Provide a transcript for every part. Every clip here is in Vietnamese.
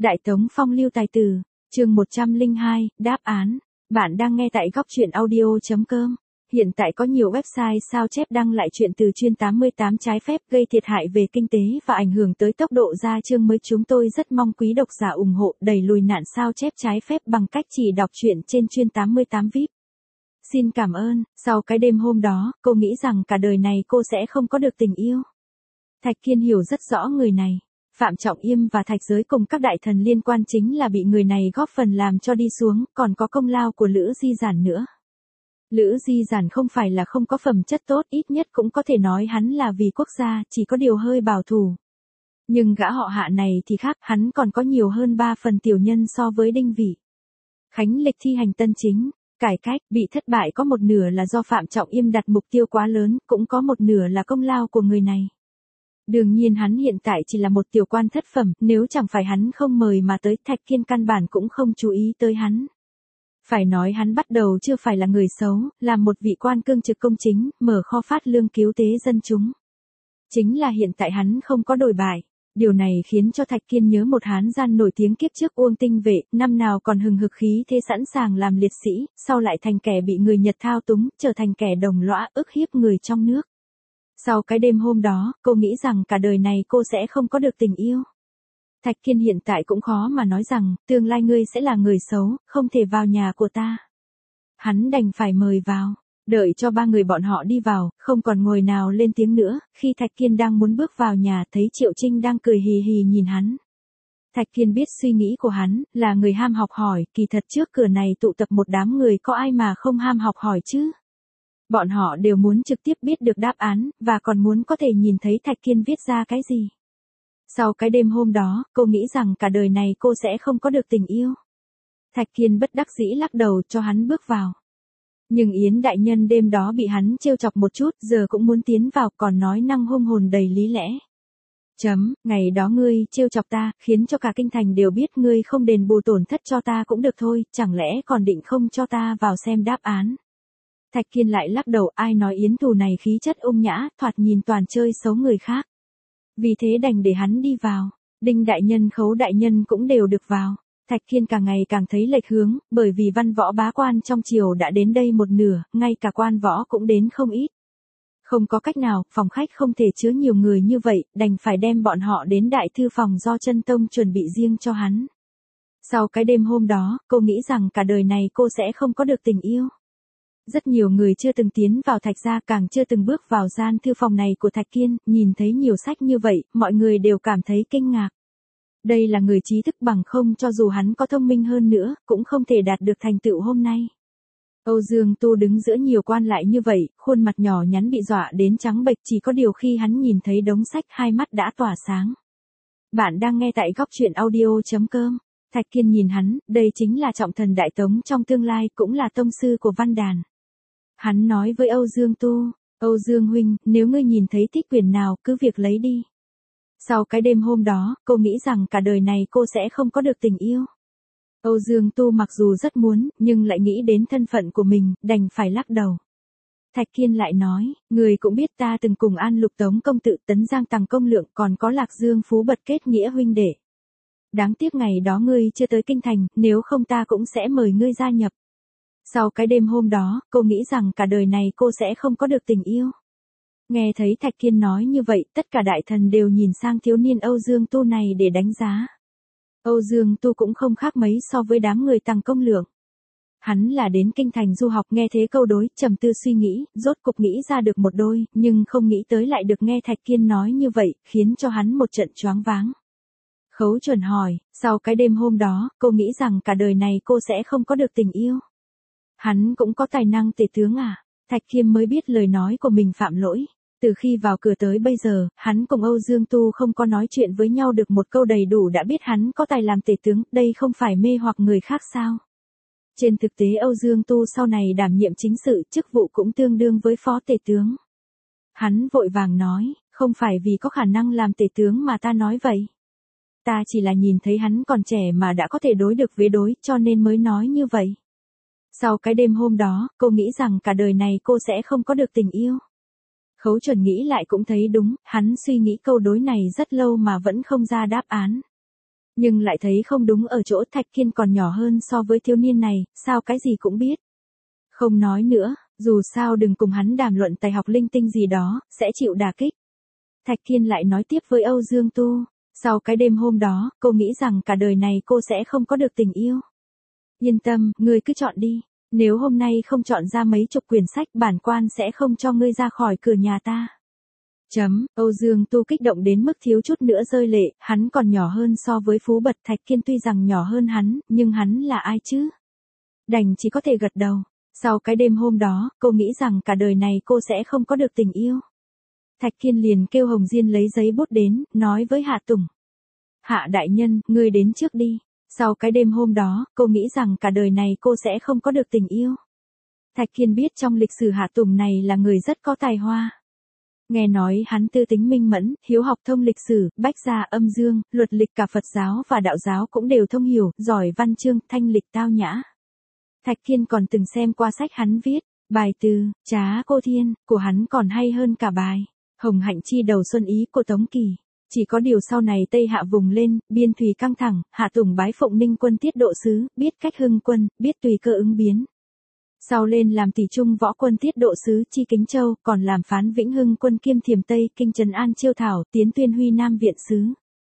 Đại Tống Phong lưu tài tử, chương 102, đáp án. Bạn đang nghe tại góc truyện audio.com. Hiện tại có nhiều website sao chép đăng lại chuyện từ chuyên 88 trái phép gây thiệt hại về kinh tế và ảnh hưởng tới tốc độ ra chương mới. Chúng tôi rất mong quý độc giả ủng hộ đẩy lùi nạn sao chép trái phép bằng cách chỉ đọc truyện trên chuyên 88 VIP. Xin cảm ơn. Sau cái đêm hôm đó, cô nghĩ rằng cả đời này cô sẽ không có được tình yêu. Thạch Kiên hiểu rất rõ người này. Phạm Trọng Yêm và Thạch Giới cùng các đại thần liên quan chính là bị người này góp phần làm cho đi xuống, còn có công lao của Lữ Di Giản nữa. Lữ Di Giản không phải là không có phẩm chất tốt, ít nhất cũng có thể nói hắn là vì quốc gia, chỉ có điều hơi bảo thủ. Nhưng gã họ Hạ này thì khác, hắn còn có nhiều hơn 3 phần tiểu nhân so với Đinh Vị. Khánh Lịch thi hành tân chính, cải cách, bị thất bại có một nửa là do Phạm Trọng Yêm đặt mục tiêu quá lớn, cũng có một nửa là công lao của người này. Đương nhiên hắn hiện tại chỉ là một tiểu quan thất phẩm, nếu chẳng phải hắn không mời mà tới, Thạch Kiên căn bản cũng không chú ý tới hắn. Phải nói hắn bắt đầu chưa phải là người xấu, là một vị quan cương trực công chính, mở kho phát lương cứu tế dân chúng. Chính là hiện tại hắn không có đổi bại. Điều này khiến cho Thạch Kiên nhớ một hán gian nổi tiếng kiếp trước Uông Tinh Vệ, năm nào còn hừng hực khí thế sẵn sàng làm liệt sĩ, sau lại thành kẻ bị người Nhật thao túng, trở thành kẻ đồng lõa ức hiếp người trong nước. Sau cái đêm hôm đó, cô nghĩ rằng cả đời này cô sẽ không có được tình yêu. Thạch Kiên hiện tại cũng khó mà nói rằng, tương lai ngươi sẽ là người xấu, không thể vào nhà của ta. Hắn đành phải mời vào, đợi cho 3 người bọn họ đi vào, không còn ngồi nào lên tiếng nữa, khi Thạch Kiên đang muốn bước vào nhà thấy Triệu Trinh đang cười hì hì nhìn hắn. Thạch Kiên biết suy nghĩ của hắn, là người ham học hỏi, kỳ thật trước cửa này tụ tập một đám người có ai mà không ham học hỏi chứ. Bọn họ đều muốn trực tiếp biết được đáp án, và còn muốn có thể nhìn thấy Thạch Kiên viết ra cái gì. Sau cái đêm hôm đó, cô nghĩ rằng cả đời này cô sẽ không có được tình yêu. Thạch Kiên bất đắc dĩ lắc đầu cho hắn bước vào. Nhưng Yến đại nhân đêm đó bị hắn trêu chọc một chút, giờ cũng muốn tiến vào, còn nói năng hung hồn đầy lý lẽ. Ngày đó ngươi trêu chọc ta, khiến cho cả kinh thành đều biết, ngươi không đền bù tổn thất cho ta cũng được thôi, chẳng lẽ còn định không cho ta vào xem đáp án. Thạch Kiên lại lắc đầu, ai nói Yến Thù này khí chất ung nhã, thoạt nhìn toàn chơi xấu người khác. Vì thế đành để hắn đi vào, Đinh đại nhân Khấu đại nhân cũng đều được vào. Thạch Kiên càng ngày càng thấy lệch hướng, bởi vì văn võ bá quan trong triều đã đến đây một nửa, ngay cả quan võ cũng đến không ít. Không có cách nào, phòng khách không thể chứa nhiều người như vậy, đành phải đem bọn họ đến đại thư phòng do Chân Tông chuẩn bị riêng cho hắn. Sau cái đêm hôm đó, cô nghĩ rằng cả đời này cô sẽ không có được tình yêu. Rất nhiều người chưa từng tiến vào Thạch gia, càng chưa từng bước vào gian thư phòng này của Thạch Kiên, nhìn thấy nhiều sách như vậy, mọi người đều cảm thấy kinh ngạc. Đây là người trí thức, bằng không cho dù hắn có thông minh hơn nữa, cũng không thể đạt được thành tựu hôm nay. Âu Dương Tu đứng giữa nhiều quan lại như vậy, khuôn mặt nhỏ nhắn bị dọa đến trắng bệch, chỉ có điều khi hắn nhìn thấy đống sách hai mắt đã tỏa sáng. Bạn đang nghe tại góc truyện audio.com. Thạch Kiên nhìn hắn, đây chính là trọng thần Đại Tống trong tương lai, cũng là tông sư của văn đàn. Hắn nói với Âu Dương Tu, Âu Dương huynh, nếu ngươi nhìn thấy thích quyển nào, cứ việc lấy đi. Sau cái đêm hôm đó, cô nghĩ rằng cả đời này cô sẽ không có được tình yêu. Âu Dương Tu mặc dù rất muốn, nhưng lại nghĩ đến thân phận của mình, đành phải lắc đầu. Thạch Kiên lại nói, người cũng biết ta từng cùng An Lục Tống công tự, Tấn Giang Tằng công lượng, còn có Lạc Dương Phú Bật kết nghĩa huynh đệ. Đáng tiếc ngày đó ngươi chưa tới kinh thành, nếu không ta cũng sẽ mời ngươi gia nhập. Sau cái đêm hôm đó, cô nghĩ rằng cả đời này cô sẽ không có được tình yêu. Nghe thấy Thạch Kiên nói như vậy, tất cả đại thần đều nhìn sang thiếu niên Âu Dương Tu này để đánh giá. Âu Dương Tu cũng không khác mấy so với đám người Tằng công lượng. Hắn là đến kinh thành du học, nghe thế câu đối, trầm tư suy nghĩ, rốt cục nghĩ ra được một đôi, nhưng không nghĩ tới lại được nghe Thạch Kiên nói như vậy, khiến cho hắn một trận choáng váng. Khấu Chuẩn hỏi, sau cái đêm hôm đó, cô nghĩ rằng cả đời này cô sẽ không có được tình yêu. Hắn cũng có tài năng tể tướng à? Thạch Kiên mới biết lời nói của mình phạm lỗi. Từ khi vào cửa tới bây giờ, hắn cùng Âu Dương Tu không có nói chuyện với nhau được một câu đầy đủ đã biết hắn có tài làm tể tướng, đây không phải mê hoặc người khác sao? Trên thực tế Âu Dương Tu sau này đảm nhiệm chính sự, chức vụ cũng tương đương với phó tể tướng. Hắn vội vàng nói, không phải vì có khả năng làm tể tướng mà ta nói vậy. Ta chỉ là nhìn thấy hắn còn trẻ mà đã có thể đối được với đối, cho nên mới nói như vậy. Sau cái đêm hôm đó, cô nghĩ rằng cả đời này cô sẽ không có được tình yêu. Khấu Chuẩn nghĩ lại cũng thấy đúng, hắn suy nghĩ câu đối này rất lâu mà vẫn không ra đáp án. Nhưng lại thấy không đúng ở chỗ Thạch Kiên còn nhỏ hơn so với thiếu niên này, sao cái gì cũng biết. Không nói nữa, dù sao đừng cùng hắn đàm luận tài học linh tinh gì đó, sẽ chịu đả kích. Thạch Kiên lại nói tiếp với Âu Dương Tu, sau cái đêm hôm đó, cô nghĩ rằng cả đời này cô sẽ không có được tình yêu. Yên tâm, ngươi cứ chọn đi, nếu hôm nay không chọn ra mấy chục quyển sách bản quan sẽ không cho ngươi ra khỏi cửa nhà ta. Âu Dương Tu kích động đến mức thiếu chút nữa rơi lệ, hắn còn nhỏ hơn so với Phú Bật. Thạch Kiên tuy rằng nhỏ hơn hắn, nhưng hắn là ai chứ? Đành chỉ có thể gật đầu. Sau cái đêm hôm đó, cô nghĩ rằng cả đời này cô sẽ không có được tình yêu. Thạch Kiên liền kêu Hồng Diên lấy giấy bút đến, nói với Hạ Tùng. Hạ đại nhân, ngươi đến trước đi. Sau cái đêm hôm đó, cô nghĩ rằng cả đời này cô sẽ không có được tình yêu. Thạch Kiên biết trong lịch sử Hạ Tùng này là người rất có tài hoa. Nghe nói hắn tư tính minh mẫn, hiếu học thông lịch sử, bách gia âm dương, luật lịch cả Phật giáo và đạo giáo cũng đều thông hiểu, giỏi văn chương, thanh lịch tao nhã. Thạch Kiên còn từng xem qua sách hắn viết, bài từ, Trá Cô Thiên, của hắn còn hay hơn cả bài, Hồng Hạnh Chi đầu xuân ý của Tống Kỳ. Chỉ có điều sau này Tây Hạ vùng lên, biên thùy căng thẳng, Hạ Tùng bái phụng Ninh quân tiết độ sứ, biết cách hưng quân, biết tùy cơ ứng biến. Sau lên làm tỷ trung võ quân tiết độ sứ Chi Kính Châu, còn làm phán Vĩnh Hưng quân kiêm Thiểm Tây, Kinh Trấn An Chiêu Thảo, tiến tuyên Huy Nam viện sứ.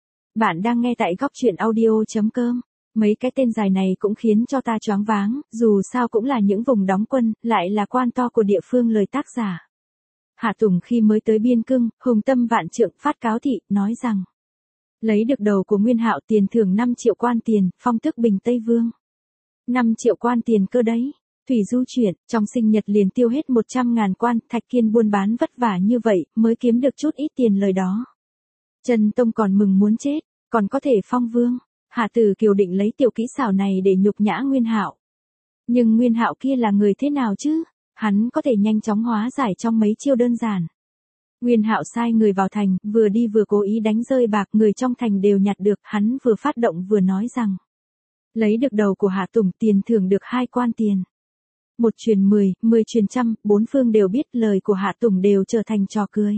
Bạn đang nghe tại góc truyện audio.com. Mấy cái tên dài này cũng khiến cho ta choáng váng, dù sao cũng là những vùng đóng quân, lại là quan to của địa phương lời tác giả. Hạ Tùng khi mới tới biên cương, hùng tâm vạn trượng phát cáo thị, nói rằng lấy được đầu của Nguyên Hạo tiền thưởng 5 triệu quan tiền, phong tước Bình Tây Vương. 5 triệu quan tiền cơ đấy. Thủy du chuyển, trong sinh nhật liền tiêu hết 100.000 quan, Thạch Kiên buôn bán vất vả như vậy, mới kiếm được chút ít tiền lời đó. Trần Tông còn mừng muốn chết, còn có thể phong vương. Hạ Tử Kiều định lấy tiểu kỹ xảo này để nhục nhã Nguyên Hạo. Nhưng Nguyên Hạo kia là người thế nào chứ? Hắn có thể nhanh chóng hóa giải trong mấy chiêu đơn giản. Nguyên Hạo sai người vào thành, vừa đi vừa cố ý đánh rơi bạc, người trong thành đều nhặt được, hắn vừa phát động vừa nói rằng lấy được đầu của Hạ Tùng tiền thưởng được 2 quan tiền. 1 truyền 10, 10 truyền trăm, bốn phương đều biết lời của Hạ Tùng đều trở thành trò cười.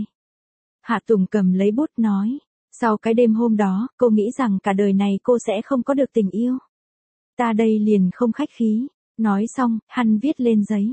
Hạ Tùng cầm lấy bút nói, sau cái đêm hôm đó, cô nghĩ rằng cả đời này cô sẽ không có được tình yêu. Ta đây liền không khách khí. Nói xong, hắn viết lên giấy.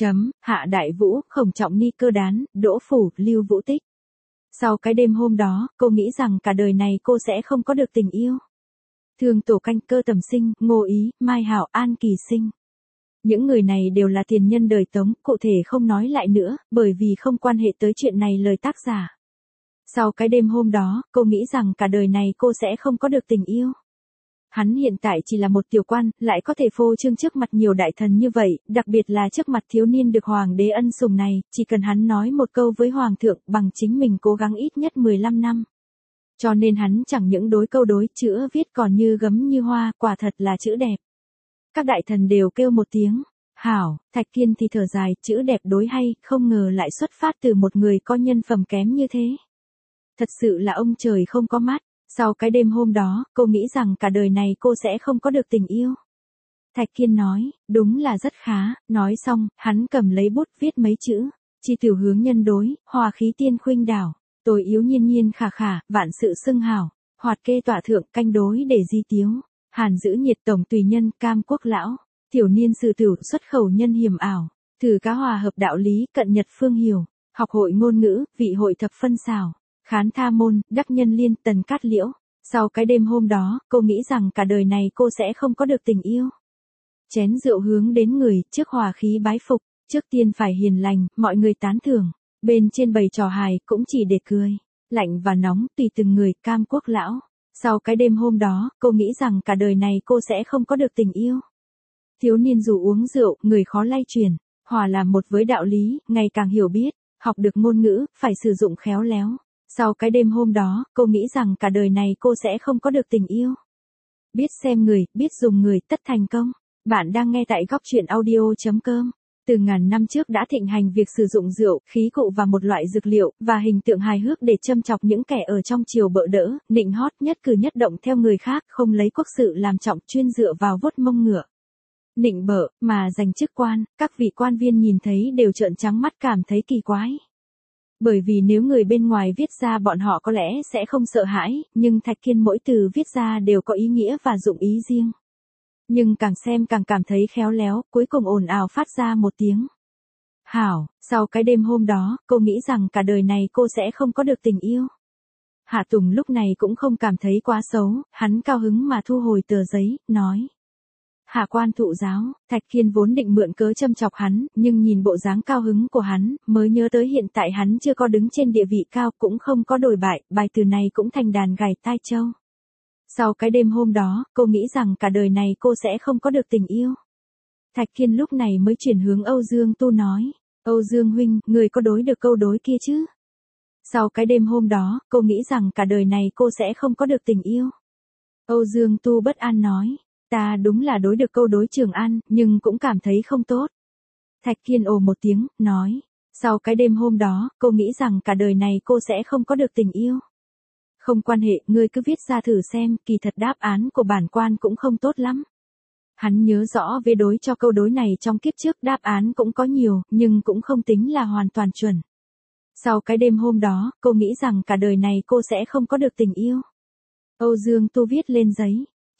Hạ Đại Vũ, Khổng Trọng Ni Cơ Đán, Đỗ Phủ, Lưu Vũ Tích. Sau cái đêm hôm đó, cô nghĩ rằng cả đời này cô sẽ không có được tình yêu. Thường Tổ Canh, Cơ Tầm Sinh, Ngô Ý, Mai Hảo, An Kỳ Sinh. Những người này đều là tiền nhân đời Tống, cụ thể không nói lại nữa, bởi vì không quan hệ tới chuyện này lời tác giả. Sau cái đêm hôm đó, cô nghĩ rằng cả đời này cô sẽ không có được tình yêu. Hắn hiện tại chỉ là một tiểu quan, lại có thể phô trương trước mặt nhiều đại thần như vậy, đặc biệt là trước mặt thiếu niên được hoàng đế ân sủng này, chỉ cần hắn nói một câu với hoàng thượng bằng chính mình cố gắng ít nhất 15 năm. Cho nên hắn chẳng những đối câu đối chữ viết còn như gấm như hoa, quả thật là chữ đẹp. Các đại thần đều kêu một tiếng, hảo. Thạch Kiên thì thở dài, chữ đẹp đối hay, không ngờ lại xuất phát từ một người có nhân phẩm kém như thế. Thật sự là ông trời không có mắt. Sau cái đêm hôm đó, cô nghĩ rằng cả đời này cô sẽ không có được tình yêu. Thạch Kiên nói, đúng là rất khá. Nói xong, hắn cầm lấy bút viết mấy chữ. Chi tiểu hướng nhân đối, hòa khí tiên khuynh đảo. Tôi yếu nhiên nhiên khả khả, vạn sự xưng hảo. Hoạt kê tọa thượng, canh đối để di tiếu. Hàn giữ nhiệt tổng tùy nhân, cam quốc lão. Tiểu niên sử tử, xuất khẩu nhân hiểm ảo. Thử cá hòa hợp đạo lý, cận nhật phương hiểu. Học hội ngôn ngữ, vị hội thập phân xảo. Khán tha môn, đắc nhân liên, tần cát liễu. Sau cái đêm hôm đó, cô nghĩ rằng cả đời này cô sẽ không có được tình yêu. Chén rượu hướng đến người, trước hòa khí bái phục, trước tiên phải hiền lành, mọi người tán thưởng. Bên trên bày trò hài, cũng chỉ để cười. Lạnh và nóng, tùy từng người, cam quốc lão. Sau cái đêm hôm đó, cô nghĩ rằng cả đời này cô sẽ không có được tình yêu. Thiếu niên dù uống rượu, người khó lay chuyển. Hòa làm một với đạo lý, ngày càng hiểu biết. Học được ngôn ngữ, phải sử dụng khéo léo. Sau cái đêm hôm đó, cô nghĩ rằng cả đời này cô sẽ không có được tình yêu. Biết xem người, biết dùng người, tất thành công. Bạn đang nghe tại góc truyện audio.com. Từ ngàn năm trước đã thịnh hành việc sử dụng rượu, khí cụ và một loại dược liệu, và hình tượng hài hước để châm chọc những kẻ ở trong triều bợ đỡ, nịnh hót nhất cử nhất động theo người khác, không lấy quốc sự làm trọng, chuyên dựa vào vuốt mông ngựa. Nịnh bợ, mà giành chức quan, các vị quan viên nhìn thấy đều trợn trắng mắt cảm thấy kỳ quái. Bởi vì nếu người bên ngoài viết ra bọn họ có lẽ sẽ không sợ hãi, nhưng Thạch Kiên mỗi từ viết ra đều có ý nghĩa và dụng ý riêng. Nhưng càng xem càng cảm thấy khéo léo, cuối cùng ồn ào phát ra một tiếng. Hảo, sau cái đêm hôm đó, cô nghĩ rằng cả đời này cô sẽ không có được tình yêu. Hạ Tùng lúc này cũng không cảm thấy quá xấu, hắn cao hứng mà thu hồi tờ giấy, nói. Hạ quan thụ giáo, Thạch Kiên vốn định mượn cớ châm chọc hắn, nhưng nhìn bộ dáng cao hứng của hắn, mới nhớ tới hiện tại hắn chưa có đứng trên địa vị cao, cũng không có đổi bại, bài từ này cũng thành đàn gảy tai châu. Sau cái đêm hôm đó, cô nghĩ rằng cả đời này cô sẽ không có được tình yêu. Thạch Kiên lúc này mới chuyển hướng Âu Dương Tu nói, Âu Dương huynh, người có đối được câu đối kia chứ? Sau cái đêm hôm đó, cô nghĩ rằng cả đời này cô sẽ không có được tình yêu. Âu Dương Tu bất an nói, ta đúng là đối được câu đối Trường An, nhưng cũng cảm thấy không tốt. Thạch Kiên ồ một tiếng, nói, sau cái đêm hôm đó, cô nghĩ rằng cả đời này cô sẽ không có được tình yêu. Không quan hệ, ngươi cứ viết ra thử xem, kỳ thật đáp án của bản quan cũng không tốt lắm. Hắn nhớ rõ về đối cho câu đối này trong kiếp trước đáp án cũng có nhiều, nhưng cũng không tính là hoàn toàn chuẩn. Sau cái đêm hôm đó, cô nghĩ rằng cả đời này cô sẽ không có được tình yêu. Âu Dương Tu viết lên giấy.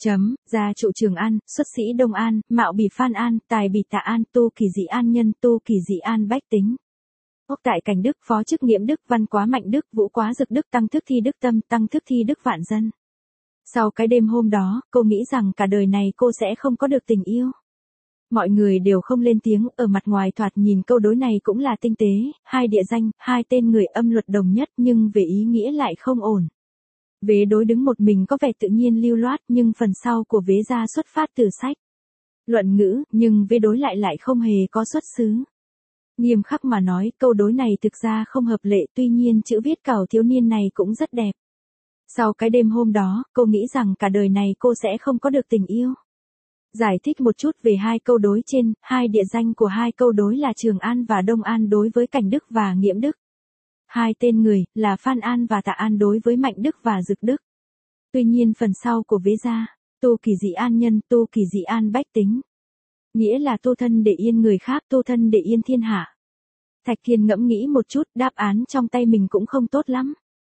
Gia trụ Trường An, xuất sĩ Đông An, mạo bì Phan An, tài bì Tạ An, tu kỳ dị an nhân, tu kỳ dị an bách tính. Ốc tại Cảnh Đức, phó chức Nghiễm Đức, văn quá Mạnh Đức, vũ quá Dực Đức, tăng thức thi Đức Tâm, tăng thức thi Đức Vạn Dân. Sau cái đêm hôm đó, cô nghĩ rằng cả đời này cô sẽ không có được tình yêu. Mọi người đều không lên tiếng, ở mặt ngoài thoạt nhìn câu đối này cũng là tinh tế, hai địa danh, hai tên người âm luật đồng nhất nhưng về ý nghĩa lại không ổn. Vế đối đứng một mình có vẻ tự nhiên lưu loát nhưng phần sau của vế ra xuất phát từ sách. Luận ngữ, nhưng vế đối lại không hề có xuất xứ. Nghiêm khắc mà nói, câu đối này thực ra không hợp lệ, tuy nhiên chữ viết cẩu thiếu niên này cũng rất đẹp. Sau cái đêm hôm đó, cô nghĩ rằng cả đời này cô sẽ không có được tình yêu. Giải thích một chút về hai câu đối trên, hai địa danh của hai câu đối là Trường An và Đông An đối với Cảnh Đức và Nghiễm Đức. Hai tên người, là Phan An và Tạ An đối với Mạnh Đức và Dực Đức. Tuy nhiên phần sau của vế ra, tu kỳ dị an nhân, tu kỳ dị an bách tính. Nghĩa là tu thân để yên người khác, tu thân để yên thiên hạ. Thạch Kiên ngẫm nghĩ một chút, đáp án trong tay mình cũng không tốt lắm.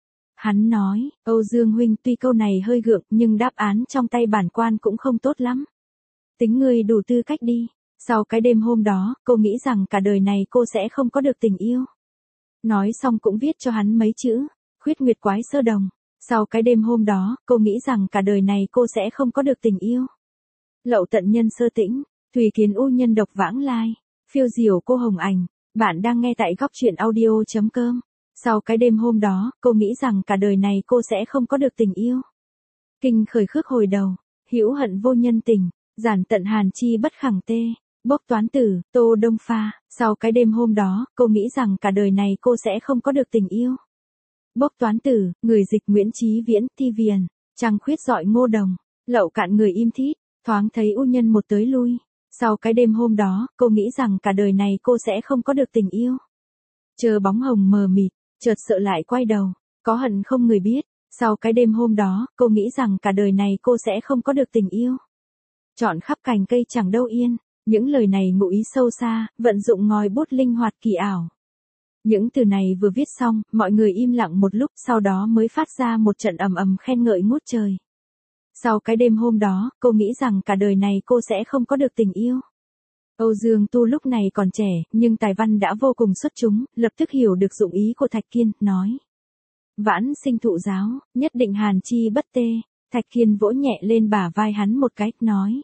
Hắn nói, Âu Dương huynh tuy câu này hơi gượng, nhưng đáp án trong tay bản quan cũng không tốt lắm. Tính ngươi đủ tư cách đi. Sau cái đêm hôm đó, cô nghĩ rằng cả đời này cô sẽ không có được tình yêu. Nói xong cũng viết cho hắn mấy chữ, khuyết nguyệt quái sơ đồng. Sau cái đêm hôm đó, cô nghĩ rằng cả đời này cô sẽ không có được tình yêu. Lậu tận nhân sơ tĩnh, thùy kiến u nhân độc vãng lai, phiêu diều cô hồng ảnh. Bạn đang nghe tại góc truyện audio.com. Sau cái đêm hôm đó, cô nghĩ rằng cả đời này cô sẽ không có được tình yêu. Kinh khởi khước hồi đầu, hữu hận vô nhân tình, giản tận hàn chi bất khẳng tê. Bốc toán tử, Tô Đông Pha, sau cái đêm hôm đó, cô nghĩ rằng cả đời này cô sẽ không có được tình yêu. Bốc toán tử, người dịch Nguyễn Chí Viễn, Ti Viền, trăng khuyết dọi Ngô Đồng, lậu cạn người im thít, thoáng thấy u nhân một tới lui. Sau cái đêm hôm đó, cô nghĩ rằng cả đời này cô sẽ không có được tình yêu. Chờ bóng hồng mờ mịt, chợt sợ lại quay đầu, có hận không người biết. Sau cái đêm hôm đó, cô nghĩ rằng cả đời này cô sẽ không có được tình yêu. Chọn khắp cành cây chẳng đâu yên. Những lời này ngụ ý sâu xa, vận dụng ngòi bút linh hoạt kỳ ảo. Những từ này vừa viết xong, mọi người im lặng một lúc, sau đó mới phát ra một trận ầm ầm khen ngợi ngút trời. Sau cái đêm hôm đó, cô nghĩ rằng cả đời này cô sẽ không có được tình yêu. Âu Dương Tu lúc này còn trẻ, nhưng tài văn đã vô cùng xuất chúng, lập tức hiểu được dụng ý của Thạch Kiên, nói. Vãn sinh thụ giáo, nhất định hàn chi bất tê. Thạch Kiên vỗ nhẹ lên bả vai hắn một cái, nói.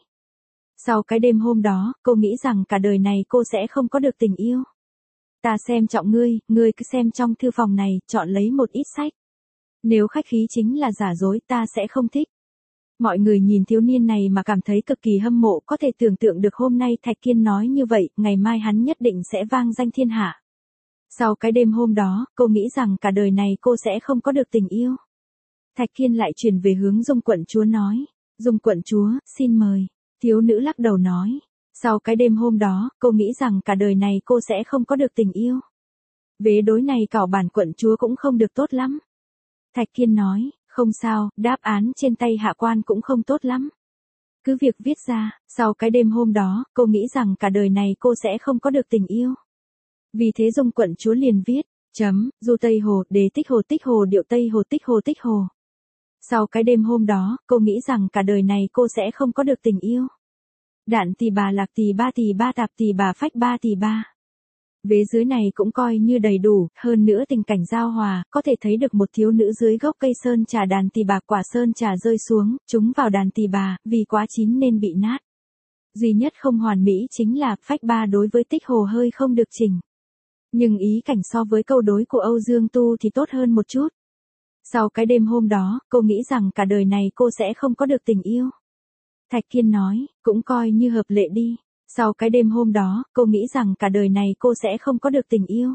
Sau cái đêm hôm đó, cô nghĩ rằng cả đời này cô sẽ không có được tình yêu. Ta xem trọng ngươi cứ xem trong thư phòng này, chọn lấy một ít sách. Nếu khách khí chính là giả dối ta sẽ không thích. Mọi người nhìn thiếu niên này mà cảm thấy cực kỳ hâm mộ, có thể tưởng tượng được hôm nay Thạch Kiên nói như vậy, ngày mai hắn nhất định sẽ vang danh thiên hạ. Sau cái đêm hôm đó, cô nghĩ rằng cả đời này cô sẽ không có được tình yêu. Thạch Kiên lại chuyển về hướng Dung quận chúa nói. Dung quận chúa, xin mời. Thiếu nữ lắc đầu nói. Sau cái đêm hôm đó, cô nghĩ rằng cả đời này cô sẽ không có được tình yêu. Vế đối này cảo bản quận chúa cũng không được tốt lắm. Thạch Kiên nói, không sao, đáp án trên tay hạ quan cũng không tốt lắm. Cứ việc viết ra, sau cái đêm hôm đó, cô nghĩ rằng cả đời này cô sẽ không có được tình yêu. Vì thế Dung quận chúa liền viết, Du Tây Hồ, đế tích hồ điệu Tây Hồ tích hồ tích hồ. Sau cái đêm hôm đó, cô nghĩ rằng cả đời này cô sẽ không có được tình yêu. Đạn tỳ bà lạc tỳ ba tạp tỳ bà phách ba tỳ ba. Vế dưới này cũng coi như đầy đủ, hơn nữa tình cảnh giao hòa, có thể thấy được một thiếu nữ dưới gốc cây sơn trà đàn tỳ bà, quả sơn trà rơi xuống, trúng vào đàn tỳ bà, vì quá chín nên bị nát. Duy nhất không hoàn mỹ chính là phách ba đối với tích hồ hơi không được chỉnh. Nhưng ý cảnh so với câu đối của Âu Dương Tu thì tốt hơn một chút. Sau cái đêm hôm đó, cô nghĩ rằng cả đời này cô sẽ không có được tình yêu. Thạch Kiên nói, cũng coi như hợp lệ đi. Sau cái đêm hôm đó, cô nghĩ rằng cả đời này cô sẽ không có được tình yêu.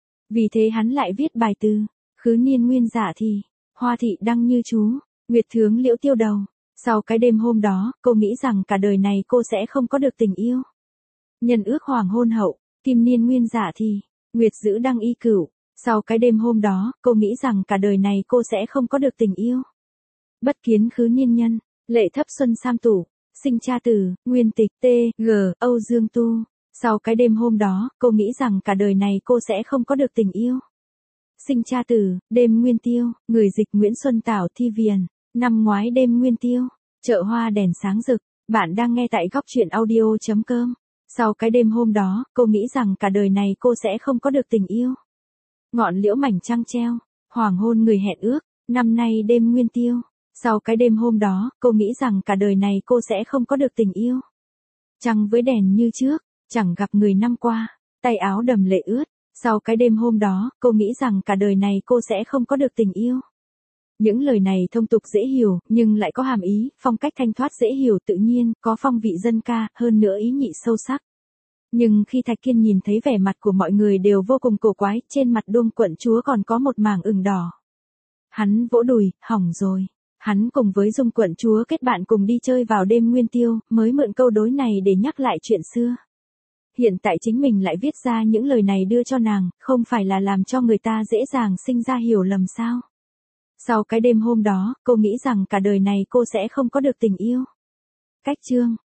Vì thế hắn lại viết bài từ, khứ niên nguyên dạ thì, hoa thị đăng như chú, nguyệt thướng liễu tiêu đầu. Sau cái đêm hôm đó, cô nghĩ rằng cả đời này cô sẽ không có được tình yêu. Nhân ước hoàng hôn hậu, kim niên nguyên dạ thì, nguyệt giữ đăng y cửu. Sau cái đêm hôm đó, cô nghĩ rằng cả đời này cô sẽ không có được tình yêu. Bất kiến khứ niên nhân, lệ thấp xuân sam tủ, sinh cha tử, nguyên tịch T.G. Âu Dương Tu. Sau cái đêm hôm đó, cô nghĩ rằng cả đời này cô sẽ không có được tình yêu. Sinh cha tử, đêm nguyên tiêu, người dịch Nguyễn Xuân Tảo Thi Viền. Năm ngoái đêm nguyên tiêu, chợ hoa đèn sáng rực. Bạn đang nghe tại góc truyện audio.com. Sau cái đêm hôm đó, cô nghĩ rằng cả đời này cô sẽ không có được tình yêu. Ngọn liễu mảnh trăng treo, hoàng hôn người hẹn ước, năm nay đêm nguyên tiêu. Sau cái đêm hôm đó, cô nghĩ rằng cả đời này cô sẽ không có được tình yêu. Trăng với đèn như trước, chẳng gặp người năm qua, tay áo đầm lệ ướt. Sau cái đêm hôm đó, cô nghĩ rằng cả đời này cô sẽ không có được tình yêu. Những lời này thông tục dễ hiểu, nhưng lại có hàm ý, phong cách thanh thoát dễ hiểu tự nhiên, có phong vị dân ca, hơn nữa ý nhị sâu sắc. Nhưng khi Thạch Kiên nhìn thấy vẻ mặt của mọi người đều vô cùng cổ quái, trên mặt Đuông quận chúa còn có một mảng ửng đỏ. Hắn vỗ đùi, hỏng rồi. Hắn cùng với Dung quận chúa kết bạn cùng đi chơi vào đêm nguyên tiêu, mới mượn câu đối này để nhắc lại chuyện xưa. Hiện tại chính mình lại viết ra những lời này đưa cho nàng, không phải là làm cho người ta dễ dàng sinh ra hiểu lầm sao? Sau cái đêm hôm đó, cô nghĩ rằng cả đời này cô sẽ không có được tình yêu. Cách chương